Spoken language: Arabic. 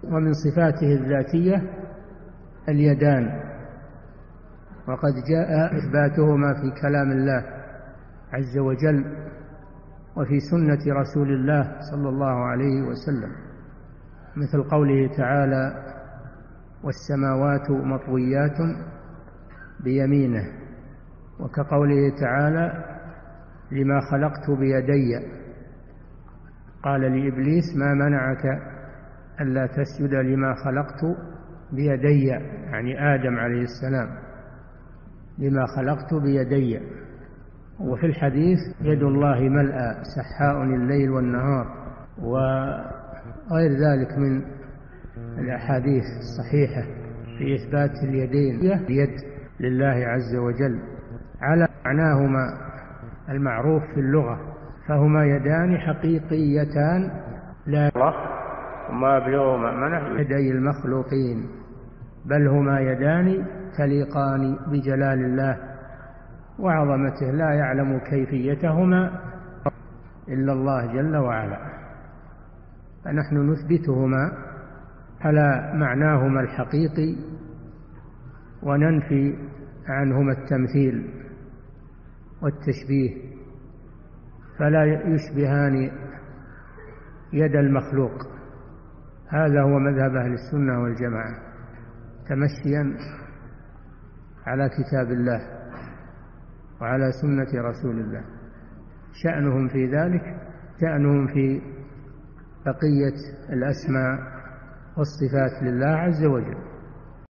ومن صفاته الذاتية اليدان، وقد جاء إثباتهما في كلام الله عز وجل وفي سنة رسول الله صلى الله عليه وسلم، مثل قوله تعالى: والسماوات مطويات بيمينه، وكقوله تعالى: لما خلقت بيدي، قال لإبليس: ما منعك ألا تسجد لما خلقت بيدي، يعني آدم عليه السلام، لما خلقت بيدي. وفي الحديث: يد الله ملأى سحاء الليل والنهار، وغير ذلك من الأحاديث الصحيحة في إثبات اليدين، يد لله عز وجل على معناهما المعروف في اللغة، فهما يدان حقيقيتان لا وما أبلغ مأمنه يدي المخلوقين، بل هما يدان تليقان بجلال الله وعظمته، لا يعلم كيفيتهما إلا الله جل وعلا، فنحن نثبتهما على معناهما الحقيقي وننفي عنهما التمثيل والتشبيه، فلا يشبهان يد المخلوق. هذا هو مذهب أهل السنة والجماعة، تمشيا على كتاب الله وعلى سنة رسول الله. شأنهم في ذلك شأنهم في بقية الأسماء والصفات لله عز وجل.